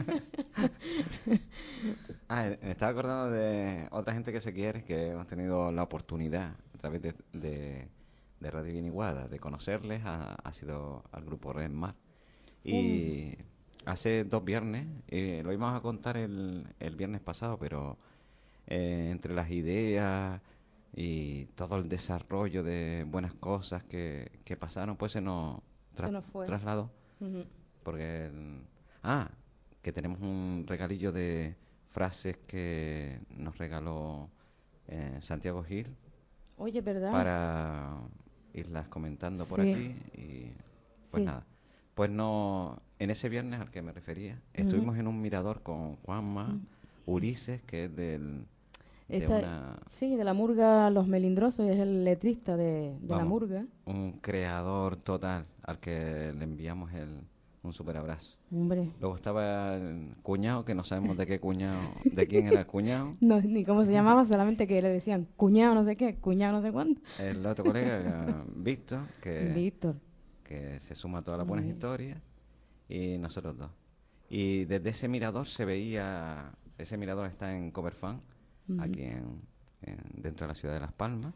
Ah, eh, me estaba acordando de otra gente que se quiere, que hemos tenido la oportunidad a través de, de, de Radio Bien Iguada de conocerles, ha, ha sido al grupo Red Mar. Y hace dos viernes, eh, lo íbamos a contar el, el viernes pasado, pero eh, entre las ideas y todo el desarrollo de buenas cosas que, que pasaron, pues se nos, tra- Se nos fue. trasladó. Ujú. Porque, el- ah, que tenemos un regalillo de frases que nos regaló eh, Santiago Gil Oye, ¿verdad? para irlas comentando por Sí. aquí y pues Sí. nada. Pues no, en ese viernes al que me refería, estuvimos en un mirador con Juanma Ulises, que es del, de Esta- una, Sí, de la murga Los Melindrosos, y es el letrista de, de la Vamos. murga. un creador total al que le enviamos el, un super abrazo. Hombre, Luego estaba el cuñado, que no sabemos de qué cuñado, de quién era el cuñado. no, ni cómo se llamaba, solamente que le decían cuñado no sé qué, cuñado no sé cuánto. El otro colega, eh, Víctor, que, Víctor. que se suma a todas las buenas Mm. historias, y nosotros dos. Y desde ese mirador se veía, ese mirador está en Coberfán, Ujú. aquí en, en- dentro de la ciudad de Las Palmas,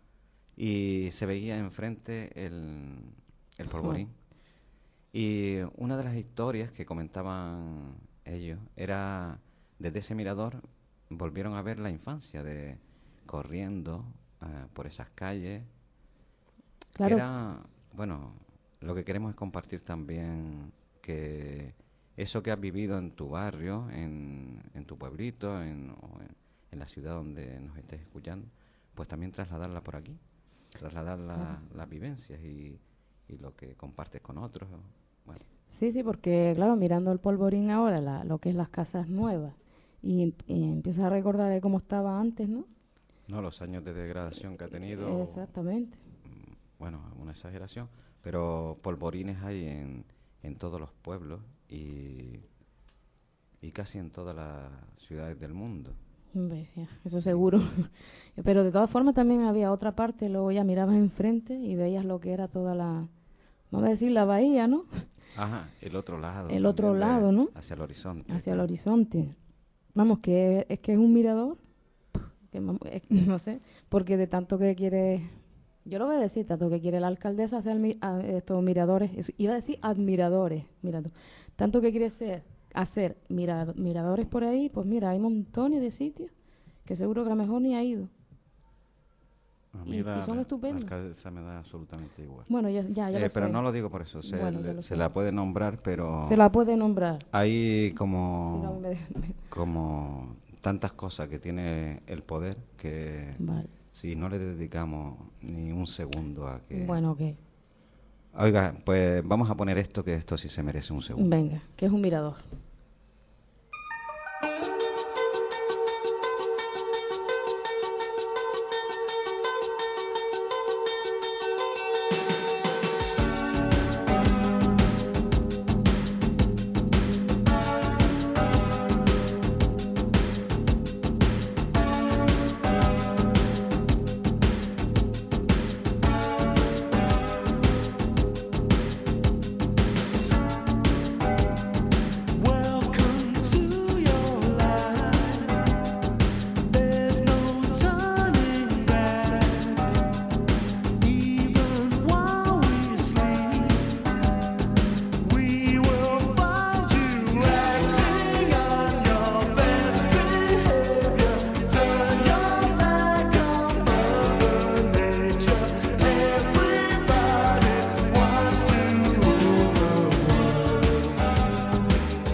y se veía enfrente el, el polvorín. Y una de las historias que comentaban ellos era, desde ese mirador volvieron a ver la infancia de corriendo eh, por esas calles. Claro. Que era, bueno, lo que queremos es compartir también que eso que has vivido en tu barrio, en, en tu pueblito, en, o en, en la ciudad donde nos estés escuchando, pues también trasladarla por aquí, trasladar la- las vivencias y, y lo que compartes con otros. Bueno, Sí, sí, porque claro, mirando el polvorín ahora, la- lo que es las casas nuevas, y, em- y empiezas a recordar de cómo estaba antes, ¿no? no los años de degradación que ha tenido, Exactamente. bueno, una exageración, pero polvorines hay en, en todos los pueblos y, y casi en todas las ciudades del mundo. Hombre, ya, eso seguro. Pero de todas formas también había otra parte, luego ya mirabas enfrente y veías lo que era toda la, vamos a decir, la bahía, ¿no? Ajá, el otro lado. El otro también de- lado, ¿no? Hacia el horizonte. Hacia el horizonte. Vamos, que es que es un mirador, que vamos, es- no sé, porque de tanto que quiere, yo lo voy a decir, tanto que quiere la alcaldesa hacer mi- a- estos miradores, es- iba a decir admiradores, mira tú, tanto que quiere ser, hacer mira- miradores por ahí, pues mira, hay montones de sitios que seguro que a lo mejor ni ha ido. A mí y- la, y son la estupendos. alcaldesa me da absolutamente igual. Bueno, ya, ya, ya Eh, lo pero sé. no lo digo por eso, se, Bueno, le- ya lo se sé. la puede nombrar, pero Se la puede nombrar. hay Si como, no, me- me- como tantas cosas que tiene el poder que Vale. si no le dedicamos ni un segundo a que... Bueno, ok. Oiga, pues vamos a poner esto, que esto sí se merece un segundo. Venga, que es un mirador. Welcome to your life. There's no turning back. Even while we sleep, we will find you acting on your best behavior. Turn your back on Mother Nature. Everybody wants to rule the world.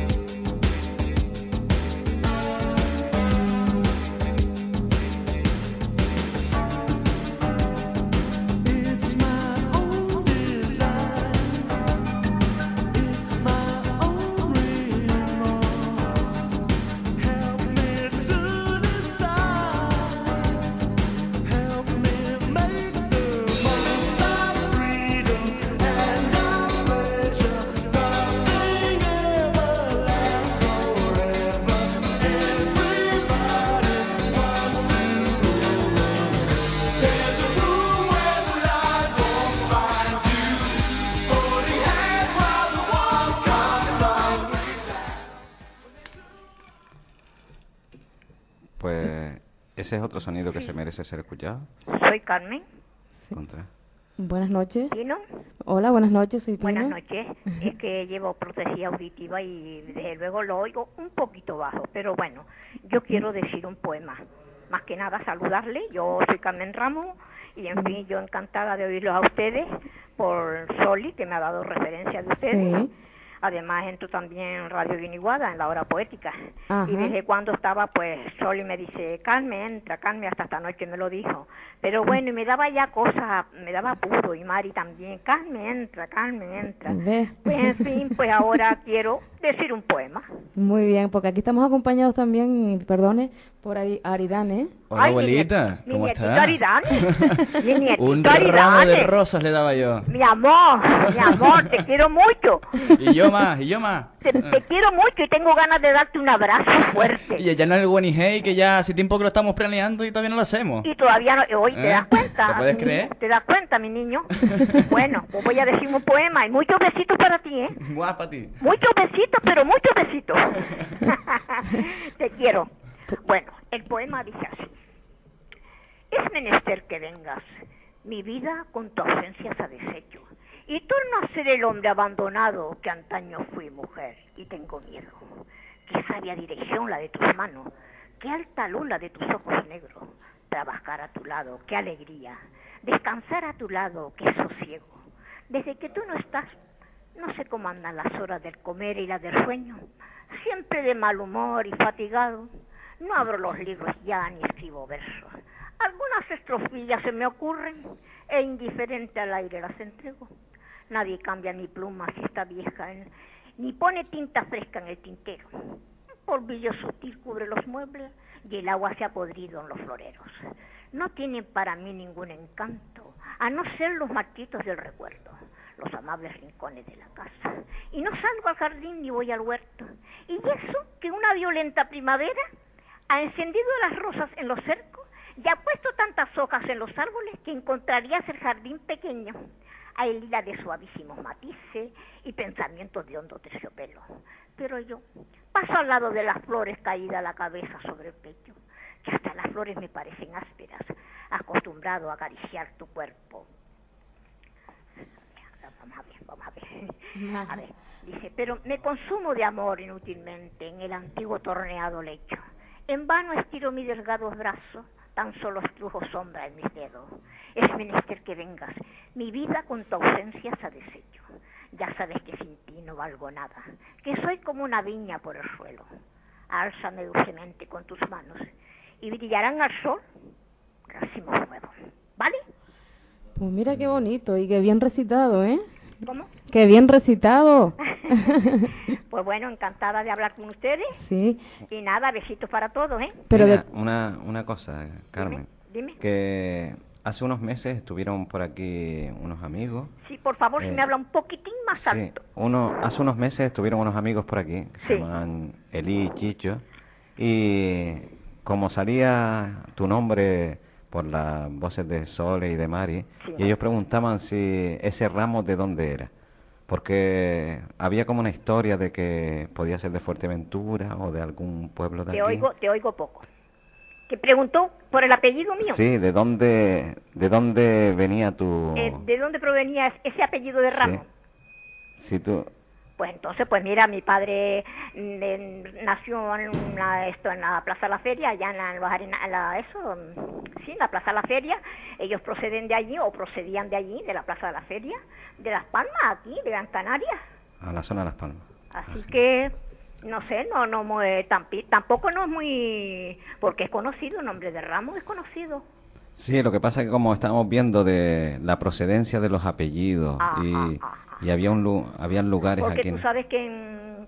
It's my own design. It's my own remorse. Help me to decide. Help me make the most of freedom and of pleasure. Nothing ever lasts forever. Everybody wants to rule the world. There's a room where the light won't find you. Holding hands while the walls come tumbling down. Pues ese es otro sonido que se merece ser escuchado. Soy Carmen. Sí. Contra. Buenas noches. ¿Pino? Hola, buenas noches, soy Pino. Buenas noches. Es que llevo prótesis auditiva y desde luego lo oigo un poquito bajo, pero bueno, yo quiero decir un poema. Más que nada saludarle, yo soy Carmen Ramos y en fin, yo encantada de oírlos a ustedes por Soli, que me ha dado referencia de ustedes. Sí. Además entro también en Radio Guiniguada, en la hora poética. Ajá. Y desde cuando estaba, pues, Soli me dice, Carmen, entra, Carmen, hasta esta noche me lo dijo. Pero bueno, y me daba ya cosas, me daba apuro, y Mari también, Carmen, entra, Carmen, entra. Ve. Pues en fin, pues ahora quiero decir un poema. Muy bien, porque aquí estamos acompañados también, y perdone, por Ari- Aridane. Hola, Ay, mi abuelita, mi ¿cómo nietito está? Aridane, mi nietito Un ramo de Aridane. rosas le daba yo. Mi amor, mi amor, te quiero mucho. Y yo más, y yo más. Te, te quiero mucho y tengo ganas de darte un abrazo fuerte. Y ya no es el Winnie Hey, que ya hace tiempo que lo estamos planeando y todavía no lo hacemos. Y todavía no, hoy, ¿te ¿Eh? das cuenta? ¿Te puedes mi creer? niño? ¿Te das cuenta, mi niño? Bueno, pues voy a decir un poema y muchos besitos para ti, ¿eh? Guapa ti. Muchos besitos, pero muchos besitos. Te quiero. Bueno, el poema dice así. Es menester que vengas, mi vida con tu ausencia se ha deshecho, y torno a ser el hombre abandonado que antaño fui mujer, y tengo miedo. Qué sabia dirección la de tus manos, qué alta luz la de tus ojos negros, trabajar a tu lado, qué alegría, descansar a tu lado, qué sosiego. Desde que tú no estás, no sé cómo andan las horas del comer y las del sueño, siempre de mal humor y fatigado. No abro los libros ya ni escribo versos. Algunas estrofillas se me ocurren e indiferente al aire las entrego. Nadie cambia mi pluma si está vieja, en- ni pone tinta fresca en el tintero. Un polvillo sutil cubre los muebles y el agua se ha podrido en los floreros. No tienen para mí ningún encanto, a no ser los marchitos del recuerdo, los amables rincones de la casa. Y no salgo al jardín ni voy al huerto. Y eso que una violenta primavera ha encendido las rosas en los cercos y ha puesto tantas hojas en los árboles que encontrarías el jardín pequeño. Hay lila de suavísimos matices y pensamientos de hondo terciopelo. Pero yo paso al lado de las flores caída la cabeza sobre el pecho, que hasta las flores me parecen ásperas, acostumbrado a acariciar tu cuerpo. Vamos a ver, vamos a ver. A ver, dice, pero me consumo de amor inútilmente en el antiguo torneado lecho. En vano estiro mis delgados brazos, tan solo estrujo sombra en mis dedos. Es menester que vengas, mi vida con tu ausencia se ha deshecho. Ya sabes que sin ti no valgo nada, que soy como una viña por el suelo. Álzame dulcemente con tus manos y brillarán al sol racimos nuevos. ¿Vale? Pues mira qué bonito y qué bien recitado, ¿eh? ¿Cómo? Qué bien recitado. Pues bueno, encantada de hablar con ustedes. Sí, Y nada, besitos para todos, ¿eh? pero Mira, de- una, una cosa, Carmen. Dime. Que hace unos meses estuvieron por aquí unos amigos. Sí, por favor, si Eh, me habla un poquitín más Sí, alto. uno, hace unos meses estuvieron unos amigos por aquí que se Sí. llaman Eli y Chicho. Y como salía tu nombre por las voces de Sole y de Mari, Sí. y ellos preguntaban si ese ramo de dónde era. Porque había como una historia de que podía ser de Fuerteventura o de algún pueblo de Te aquí. oigo, te oigo poco. ¿Que preguntó por el apellido mío? Sí, ¿de dónde, de dónde venía tu...? Eh, ¿De dónde provenía es- ese apellido de Ramos? Sí. Si tú... Pues entonces, pues mira, mi padre mm, en- nació en, una- esto, en la Plaza de la Feria, allá en la, en los arena- en la- eso, mm, sí, en la Plaza de la Feria. Ellos proceden de allí, o procedían de allí, de la Plaza de la Feria, de Las Palmas, aquí, de Gran Canaria. A la zona de Las Palmas. Así que, no sé, no, no, muy- tampi- tampoco no es muy... porque es conocido, el nombre de Ramos es conocido. Sí, lo que pasa es que como estábamos viendo de la procedencia de los apellidos Ajá, y, ajá. y había un lu- habían lugares Porque aquí. tú en- sabes que en,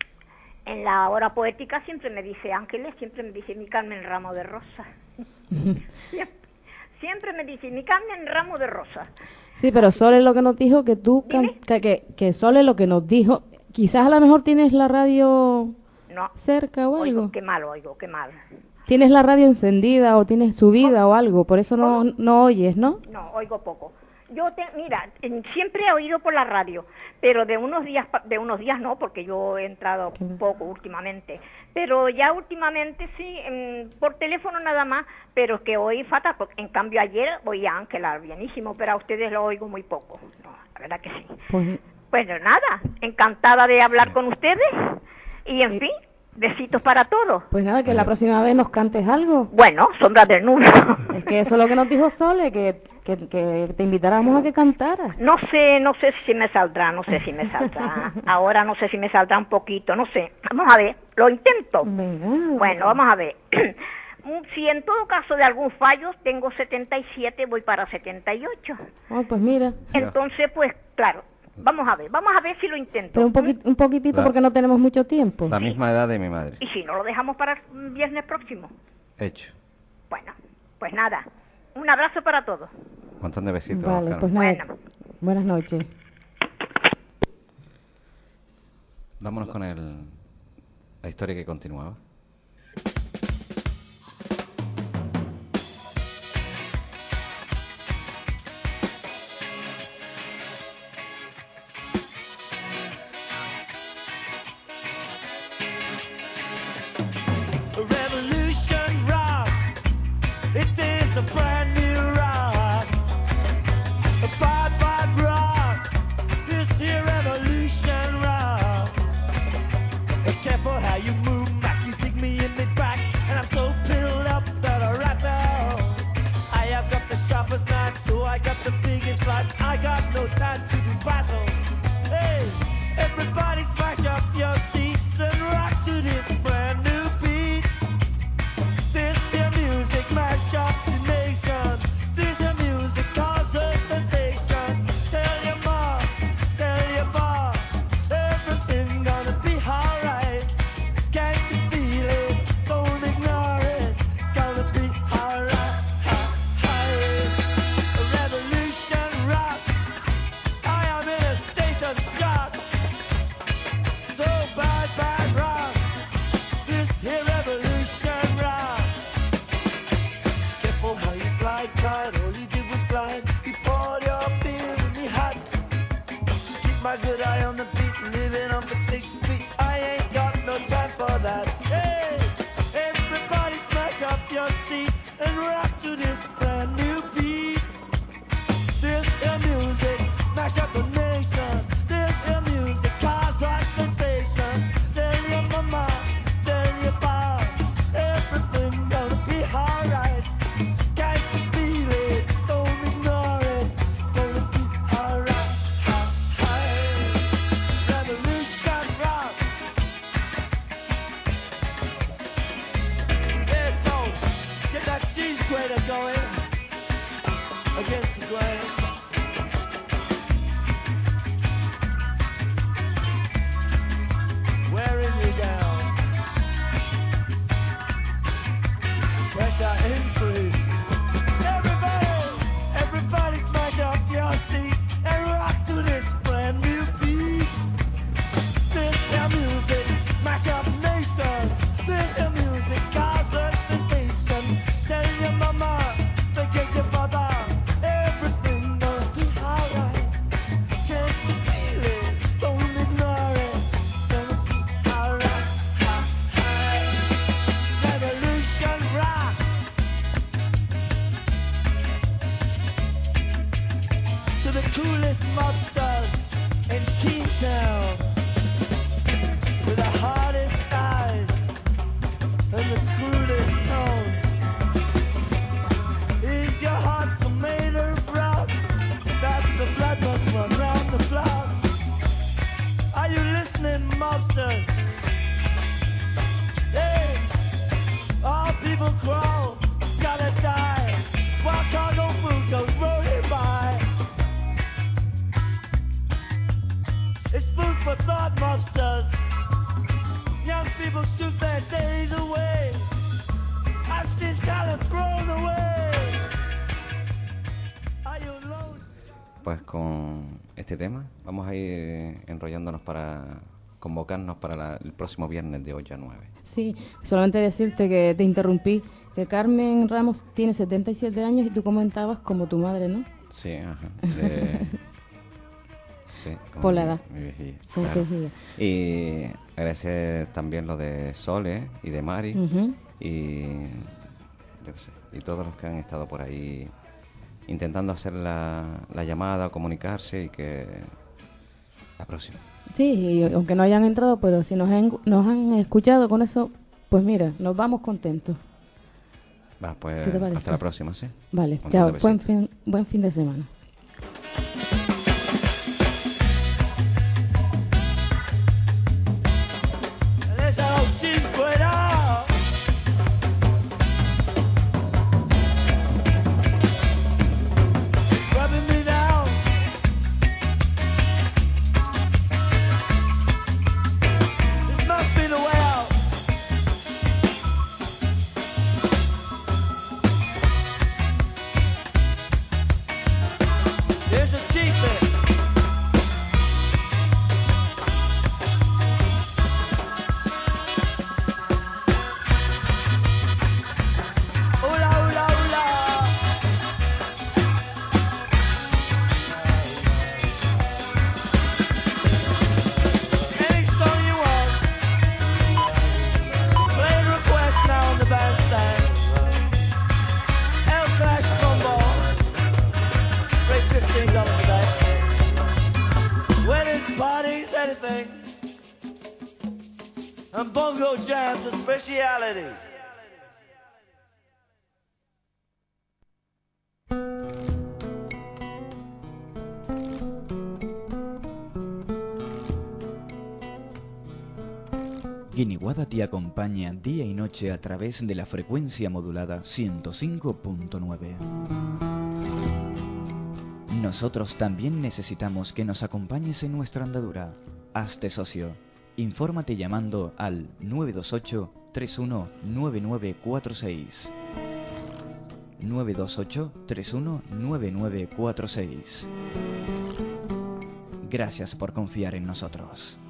en la hora poética siempre me dice Ángeles, siempre me dice mi Carmen Ramo de Rosa. siempre, siempre me dice mi Carmen Ramo de Rosa. sí, pero Sole lo que nos dijo que tú can- Dime. que, que, que Sole lo que nos dijo, quizás a lo mejor tienes la radio No, cerca o oigo, algo. qué mal oigo, qué mal. Tienes la radio encendida o tienes subida o algo, por eso no, no oyes, ¿no? No, oigo poco. yo te, mira, en- siempre he oído por la radio, pero de unos días, pa- de unos días no, porque yo he entrado poco últimamente, pero ya últimamente sí, em, por teléfono nada más, pero que oí fatal, porque en cambio ayer oí a Ángela bienísimo, pero a ustedes lo oigo muy poco, no, la verdad que sí. Pues, Bueno, nada, encantada de hablar con ustedes y en fin, besitos para todos. pues nada, que la próxima vez nos cantes algo. Bueno, Sombras del Nubio. Es que eso es lo que nos dijo Sole, que, que, que te invitáramos a que cantaras. No sé, no sé si me saldrá, no sé si me saldrá. Ahora no sé si me saldrá un poquito, no sé. Vamos a ver, lo intento. Venga, Bueno, vamos a ver. Si en todo caso de algún fallo tengo setenta y siete, voy para setenta y ocho. Oh, pues mira, Entonces, pues claro, vamos a ver, vamos a ver si lo intento. pero un, poquit- un poquitito La- porque no tenemos mucho tiempo. La misma edad de mi madre. Y si no lo dejamos para el viernes próximo. Hecho. Bueno, pues nada, un abrazo para todos. Un montón de besitos. Vale, Carmen. pues nada. Buenas noches. Vámonos con el, la historia que continuaba. A revolution rock. It is a brand new rock. A bad, bad rock. This here revolution rock. Be careful how you move back. You dig me in the back. And I'm so pilled up that I right now. I have got the sharpest knife, so I got the biggest slice. I got no time to do battle. Hey, everybody smash up your seats and rock to this brand new beat. This your music mash up the nation. This your music cause a sensation. Tell your mom, tell your pa, everything gonna be alright. Can't you feel it? Don't ignore it. Gonna be alright. A revolution rock. I am in a state of shock. So bad, bad rock. This here revolution rock. Careful how you slide, cause all you did was glide. You poured your beer in me hot. Keep my good eye on the beat, living on Potation Street. I ain't got no time for that. Hey, everybody smash up your seat and rock to this brand new beat. This is music, mash up the nation. This is music, cause a sensation. Tell your mama, tell your pa, everything gonna be alright. Can't you feel it? Don't ignore it. Gonna be alright. Revolution rock. Yeah, so get that cheese grater going against the grain. Wearing you down. Pressure increase. Everybody, everybody smash up your seats and rock to this brand new beat. This is music, mash up nation. This is music, cause a sensation. Tell your mama, forget your father. Everything gonna be alright. Can't you feel it? Don't ignore it. Gonna be alright. Revolution rock. To the coolest mobsters in Kingstown, with the hardest eyes and the crudest tone. Is your heart so made of rock that the blood must run round the block? Are you listening, mobsters? Hey, all people crawl, gotta die, while cargo food goes rolling by. It's food for thought, mobsters. Young people shoot their days away. I've seen talent thrown away. Are you alone? Pues con este tema vamos a ir enrollándonos para convocarnos para la- el próximo viernes de ocho a nueve. Sí, solamente decirte que te interrumpí, que Carmen Ramos tiene setenta y siete años y tú comentabas como tu madre, ¿no? Sí, ajá. De... sí, con Por la mi- edad. mi viejilla, Con claro. tu viejilla. Y agradecer también lo de Sole y de Mari. Ujú. Y yo qué sé, y todos los que han estado por ahí intentando hacer la, la llamada, comunicarse y que la próxima. Sí, y aunque no hayan entrado, pero si nos han, nos han escuchado con eso, pues mira, nos vamos contentos. Va, pues ¿Qué te parece? hasta la próxima, ¿sí? Vale, Un chao, montón de buen besitos. fin, buen fin de semana. There's that old cheese grater. Rubbing me down. This must be the way out. Here's a cheap bit. Hola, hola, hola. Any song you want. Play a request now on the bandstand. El Clash trombone. Rate fifteen dollars a day. Weddings, parties, anything. And bongo jams are specialities. Guiniguada te acompaña día y noche a través de la frecuencia modulada ciento cinco punto nueve. Nosotros también necesitamos que nos acompañes en nuestra andadura. Hazte socio. Infórmate llamando al nueve dos ocho, tres uno nueve nueve cuatro seis. nueve dos ocho, tres uno nueve nueve cuatro seis. Gracias por confiar en nosotros.